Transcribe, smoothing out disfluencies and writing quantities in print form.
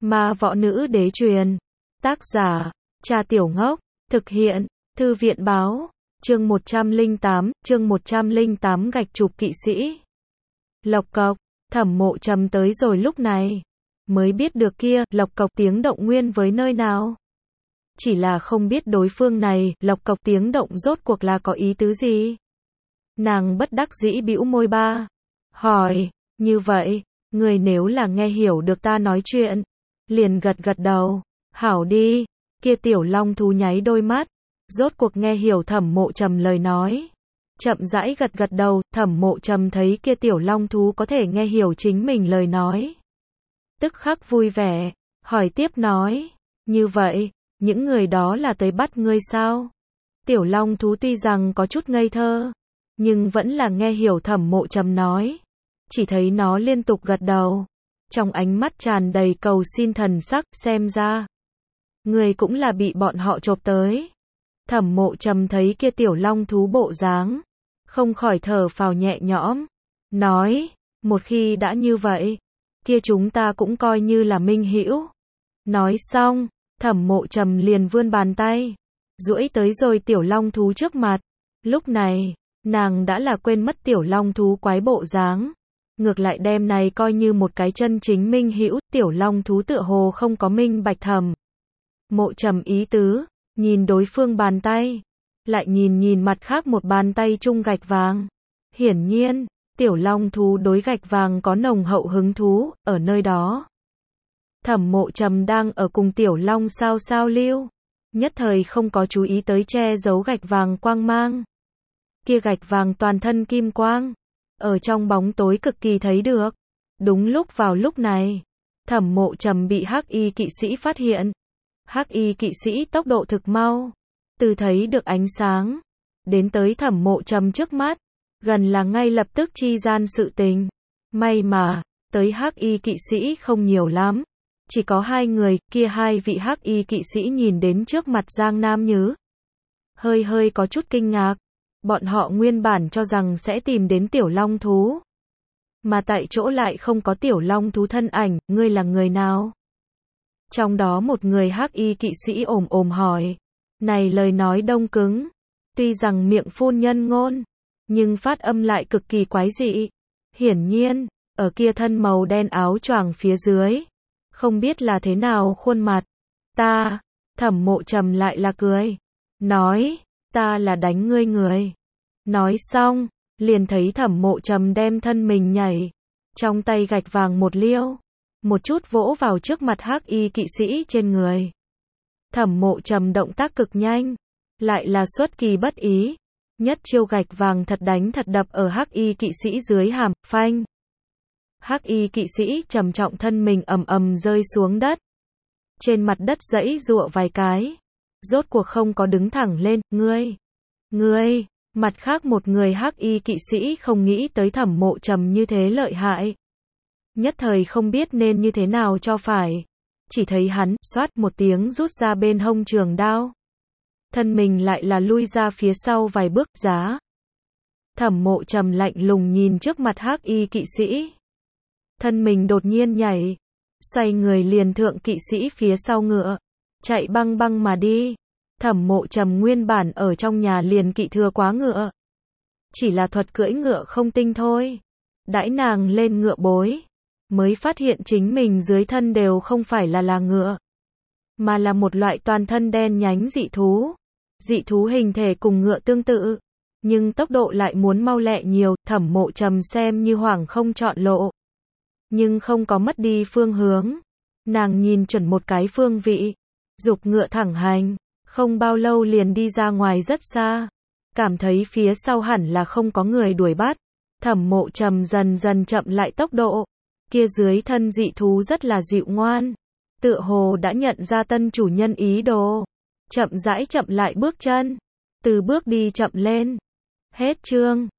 Ma võ nữ đế truyền. Tác giả, Trà Tiểu Ngốc. Thực hiện, Thư viện báo. Chương 108 gạch chụp kỵ sĩ. Lộc cộc, Thẩm Mộ Trầm tới rồi lúc này. Mới biết được kia, lộc cộc tiếng động nguyên với nơi nào. Chỉ là không biết đối phương này, lộc cộc tiếng động rốt cuộc là có ý tứ gì. Nàng bất đắc dĩ bĩu môi ba. Hỏi, như vậy, người nếu là nghe hiểu được ta nói chuyện, liền gật gật đầu. Hảo đi, kia tiểu long thú nháy đôi mắt. Rốt cuộc nghe hiểu Thẩm Mộ Trầm lời nói. Chậm rãi gật gật đầu, Thẩm Mộ Trầm thấy kia tiểu long thú có thể nghe hiểu chính mình lời nói. Tức khắc vui vẻ, hỏi tiếp nói, như vậy, những người đó là tới bắt ngươi sao? Tiểu long thú tuy rằng có chút ngây thơ, nhưng vẫn là nghe hiểu Thẩm Mộ Trầm nói. Chỉ thấy nó liên tục gật đầu, trong ánh mắt tràn đầy cầu xin thần sắc, xem ra ngươi cũng là bị bọn họ chộp tới. Thẩm Mộ Trầm thấy kia tiểu long thú bộ dáng, không khỏi thở phào nhẹ nhõm, nói, một khi đã như vậy, kia chúng ta cũng coi như là minh hữu. Nói xong, Thẩm Mộ Trầm liền vươn bàn tay, duỗi tới rồi tiểu long thú trước mặt. Lúc này, nàng đã là quên mất tiểu long thú quái bộ dáng, ngược lại đem này coi như một cái chân chính minh hữu. Tiểu long thú tựa hồ không có minh bạch Thẩm Mộ Trầm ý tứ, nhìn đối phương bàn tay, lại nhìn mặt khác một bàn tay chung gạch vàng. Hiển nhiên, tiểu long thú đối gạch vàng có nồng hậu hứng thú, ở nơi đó. Thẩm Mộ Trầm đang ở cùng tiểu long sao lưu, nhất thời không có chú ý tới che giấu gạch vàng quang mang. Kia gạch vàng toàn thân kim quang, ở trong bóng tối cực kỳ thấy được. Đúng vào lúc này, Thẩm Mộ Trầm bị Hắc Y kỵ sĩ phát hiện. Hắc Y kỵ sĩ tốc độ thực mau, từ thấy được ánh sáng, đến tới Thẩm Mộ Trầm trước mắt, gần là ngay lập tức chi gian sự tình. May mà, tới Hắc Y kỵ sĩ không nhiều lắm, chỉ có 2 người, kia 2 vị Hắc Y kỵ sĩ nhìn đến trước mặt Giang Nam Nhứ. Hơi có chút kinh ngạc, bọn họ nguyên bản cho rằng sẽ tìm đến tiểu long thú. Mà tại chỗ lại không có tiểu long thú thân ảnh, ngươi là người nào? Trong đó một người Hắc Y kỵ sĩ ồm hỏi. Này lời nói đông cứng, tuy rằng miệng phun nhân ngôn, nhưng phát âm lại cực kỳ quái dị. Hiển nhiên, ở kia thân màu đen áo choàng phía dưới, không biết là thế nào khuôn mặt. Ta, Thẩm Mộ Trầm lại là cười, nói, ta là đánh ngươi người. Nói xong, liền thấy Thẩm Mộ Trầm đem thân mình nhảy, trong tay gạch vàng một liêu, một chút vỗ vào trước mặt Hắc Y kỵ sĩ trên người. Thẩm Mộ Trầm động tác cực nhanh, lại là xuất kỳ bất ý, nhất chiêu gạch vàng thật đánh thật đập ở Hắc Y kỵ sĩ dưới hàm, phanh. Hắc Y kỵ sĩ trầm trọng thân mình ầm rơi xuống đất. Trên mặt đất giãy giụa vài cái, rốt cuộc không có đứng thẳng lên. Ngươi, mặt khác một người Hắc Y kỵ sĩ không nghĩ tới Thẩm Mộ Trầm như thế lợi hại, nhất thời không biết nên như thế nào cho phải. Chỉ thấy hắn, xoát một tiếng rút ra bên hông trường đao. Thân mình lại là lui ra phía sau vài bước, giá. Thẩm Mộ Trầm lạnh lùng nhìn trước mặt Hắc Y kỵ sĩ. Thân mình đột nhiên nhảy, xoay người liền thượng kỵ sĩ phía sau ngựa, chạy băng mà đi. Thẩm Mộ Trầm nguyên bản ở trong nhà liền kỵ thừa quá ngựa, chỉ là thuật cưỡi ngựa không tinh thôi. Đãi nàng lên ngựa bối, mới phát hiện chính mình dưới thân đều không phải là ngựa, mà là một loại toàn thân đen nhánh dị thú. Dị thú hình thể cùng ngựa tương tự, nhưng tốc độ lại muốn mau lẹ nhiều. Thẩm Mộ Trầm xem như hoảng không chọn lộ, nhưng không có mất đi phương hướng. Nàng nhìn chuẩn một cái phương vị, giục ngựa thẳng hành, không bao lâu liền đi ra ngoài rất xa, cảm thấy phía sau hẳn là không có người đuổi bắt. Thẩm Mộ Trầm dần chậm lại tốc độ. Kia dưới thân dị thú rất là dịu ngoan, tựa hồ đã nhận ra tân chủ nhân ý đồ, chậm rãi chậm lại bước chân, từ bước đi chậm lên. Hết chương.